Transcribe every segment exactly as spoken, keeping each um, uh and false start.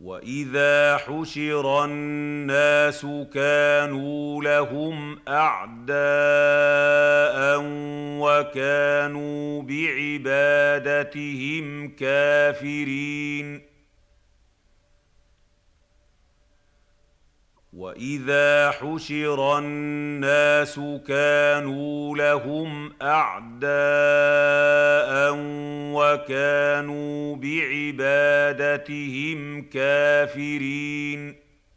وإذا حشر الناس كانوا لهم أعداء وكانوا بعبادتهم كافرين وإذا حشر الناس كانوا لهم أعداء وكانوا بعبادتهم كافرين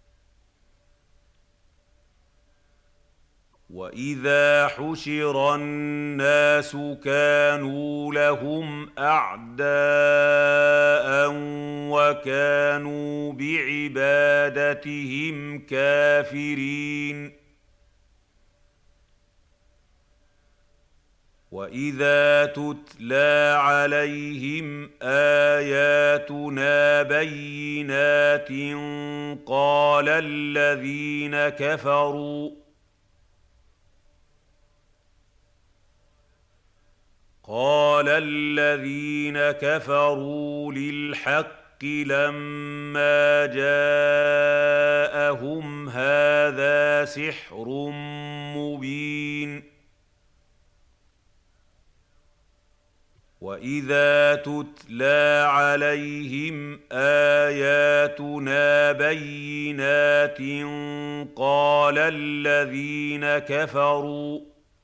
وإذا حشر الناس كانوا لهم أعداء وكانوا بعبادتهم كافرين وإذا تتلى عليهم آياتنا بينات قال الذين كفروا قال الذين كفروا للحق لما جاءهم هذا سحر مبين وإذا تتلى عليهم آياتنا بينات قال الذين كفروا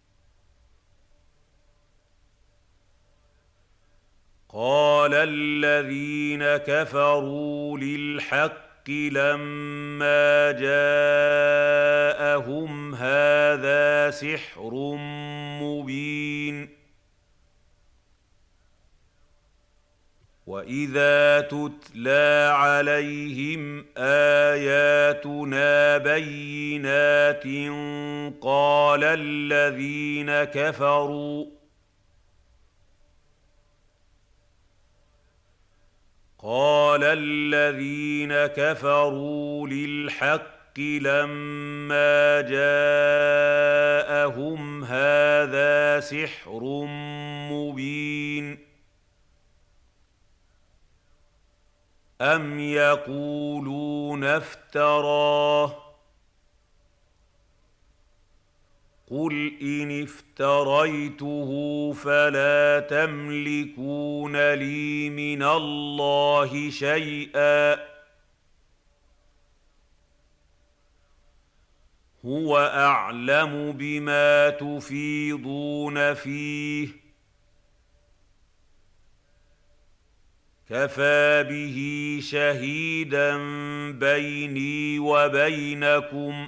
قال الذين كفروا للحق لما جاءهم هذا سحر مبين وإذا تتلى عليهم آياتنا بينات قال الذين كفروا قال الذين كفروا للحق لما جاءهم هذا سحر مبين أم يقولون افتراه قل إن افتريته فلا تملكون لي من الله شيئا هو أعلم بما تفيضون فيه كفى به شهيدا بيني وبينكم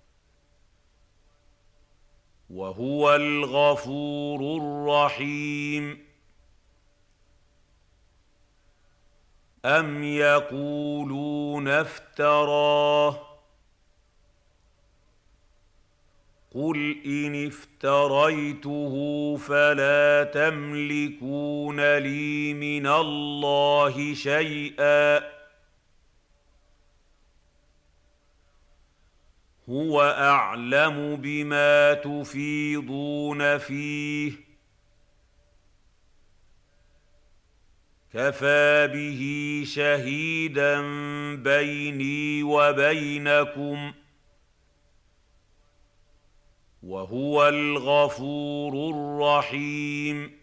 وهو الغفور الرحيم أم يقولون افتراه قل إن افتريته فلا تملكون لي من الله شيئا هو أعلم بما تفيضون فيه كفى به شهيدا بيني وبينكم وهو الغفور الرحيم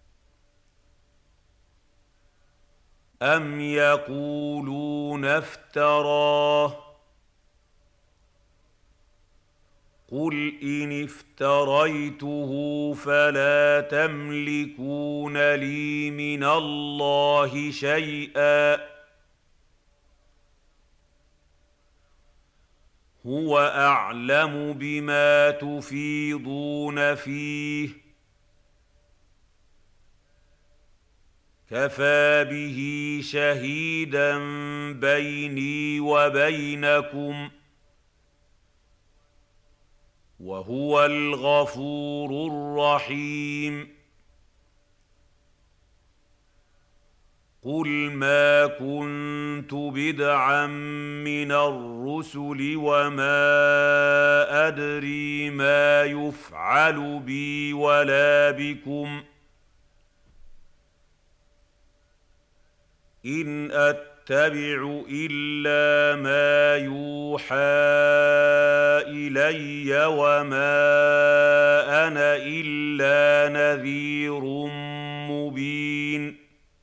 أم يقولون افتراه قل إن افتريته فلا تملكون لي من الله شيئا هو أعلم بما تفيضون فيه كفى به شهيدا بيني وبينكم وهو الغفور الرحيم قل ما كنت بدعا من الرسل وما أدري ما يفعل بي ولا بكم إن أتبع أتبع إلا ما يوحى إلي وما أنا إلا نذير مبين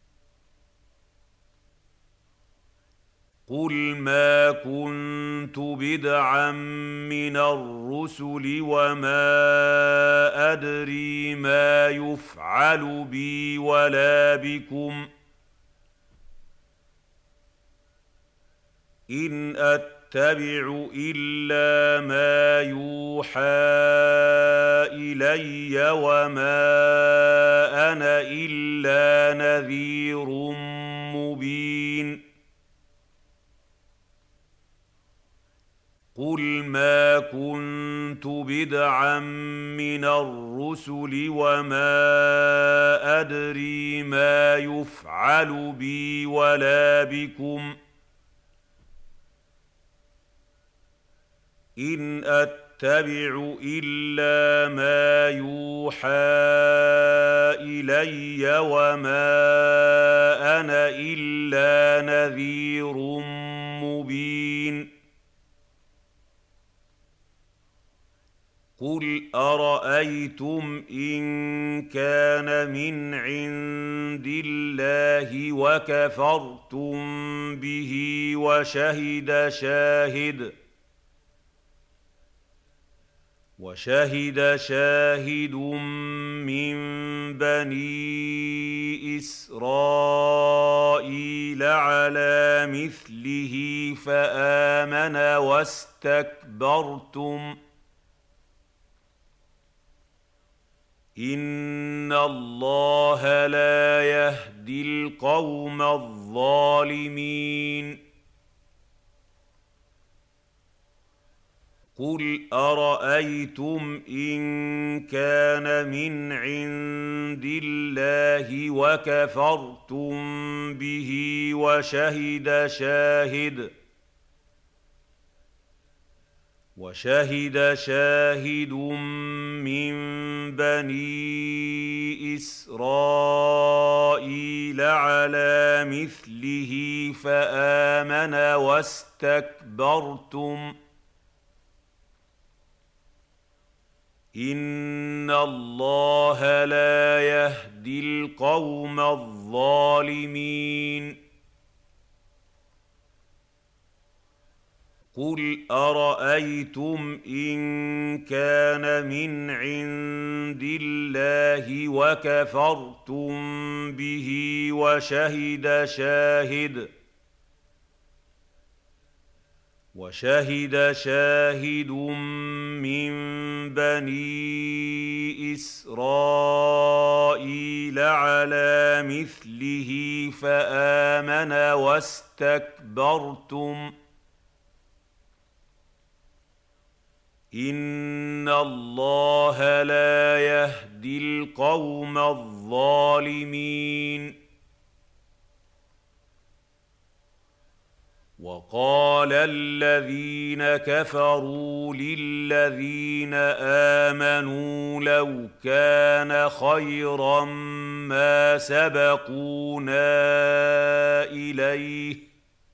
قل ما كنت بدعا من الرسل وما أدري ما يفعل بي ولا بكم إن أتبع إلا ما يوحى إلي وما أنا إلا نذير مبين قل ما كنت بدعا من الرسل وما أدري ما يفعل بي ولا بكم إن أتبع إلا ما يوحى إلي وما أنا إلا نذير مبين قل أرأيتم إن كان من عند الله وكفرتم به وشهد شاهد وشهد شاهد من بني إسرائيل على مثله فآمن واستكبرتم إن الله لا يهدي القوم الظالمين قل أرأيتم إن كان من عند الله وكفرتم به وشهد شاهد وشهد شاهد من بني إسرائيل على مثله فآمن واستكبرتم إن الله لا يهدي القوم الظالمين قل أرأيتم إن كان من عند الله وكفرتم به وشهد شاهد وشهد شاهد من بني إسرائيل على مثله فآمن واستكبرتم إن الله لا يهدي القوم الظالمين وقال الذين كفروا للذين آمنوا لو كان خيرا ما سبقونا إليه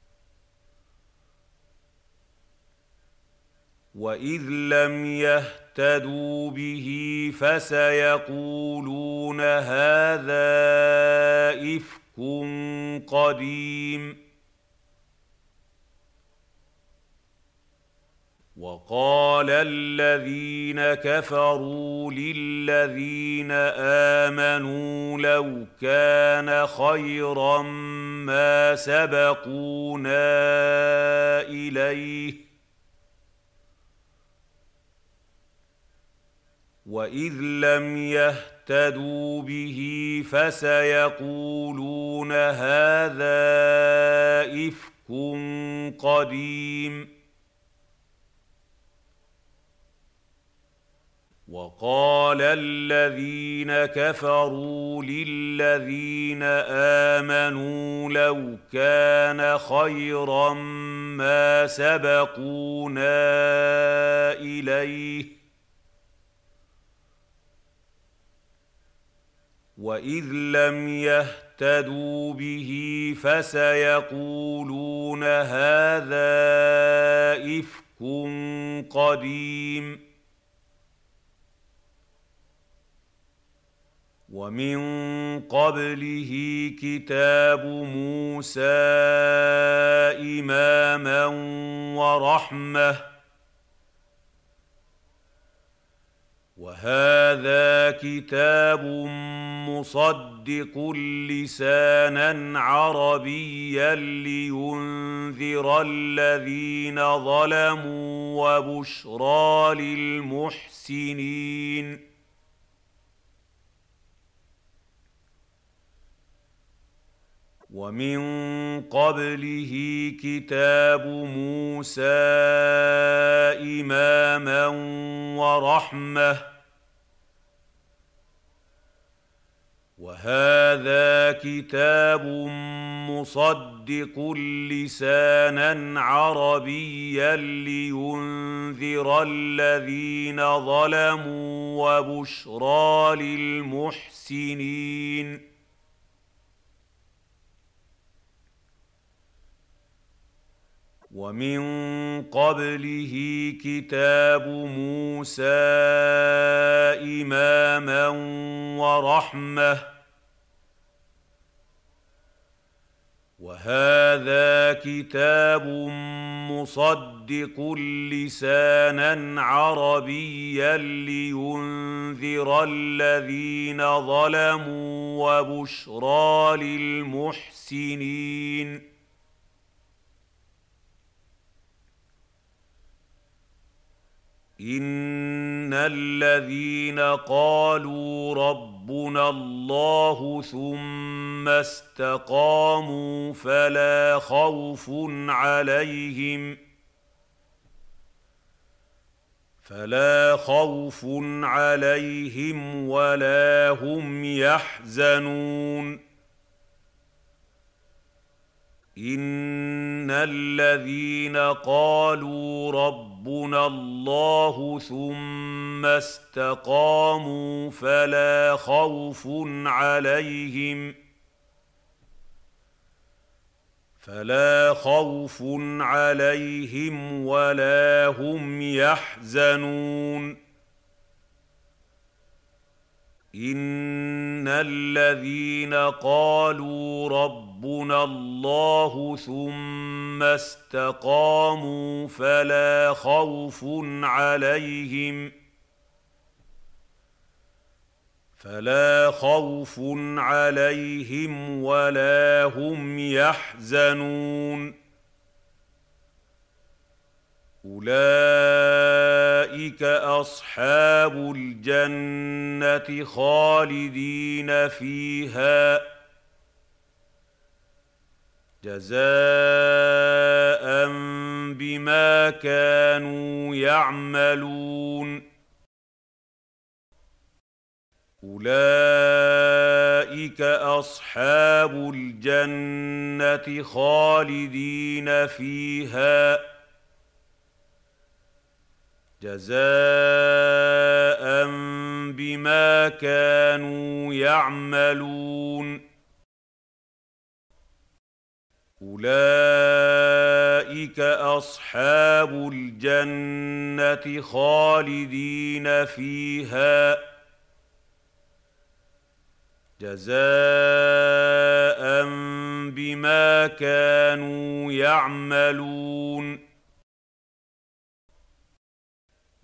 وإذ لم يهتدوا به فسيقولون هذا إفك قديم وقال الذين كفروا للذين آمنوا لو كان خيرا ما سبقونا إليه وإذ لم يهتدوا به فسيقولون هذا إفك قديم وقال الذين كفروا للذين آمنوا لو كان خيرا ما سبقونا إليه وإذ لم يهتدوا ليفتدوا به فسيقولون هذا إفك قديم ومن قبله كتاب موسى إماما ورحمة وهذا كتاب مصدق لسانا عربيا لينذر الذين ظلموا وبشرى للمحسنين ومن قبله كتاب موسى إماما ورحمة وهذا كتاب مصدق لسانا عربيا لينذر الذين ظلموا وبشرى للمحسنين ومن قبله كتاب موسى إماما ورحمة وهذا كتاب مصدق لسانا عربيا لينذر الذين ظلموا وبشرى للمحسنين إن الذين قالوا ربنا الله ثم استقاموا فلا خوف عليهم فلا خوف عليهم ولا هم يحزنون إن الذين قالوا ربنا الله ثم استقاموا فلا خوف عليهم فلا خوف عليهم ولا هم يحزنون إن الذين قالوا ربنا الله ثم استقاموا فلا خوف عليهم فلا خوف عليهم ولا هم يحزنون أولئك أصحاب الجنة خالدين فيها جزاء بما كانوا يعملون أولئك أصحاب الجنة خالدين فيها جزاء بما كانوا يعملون أولئك أصحاب الجنة خالدين فيها جزاء بما كانوا يعملون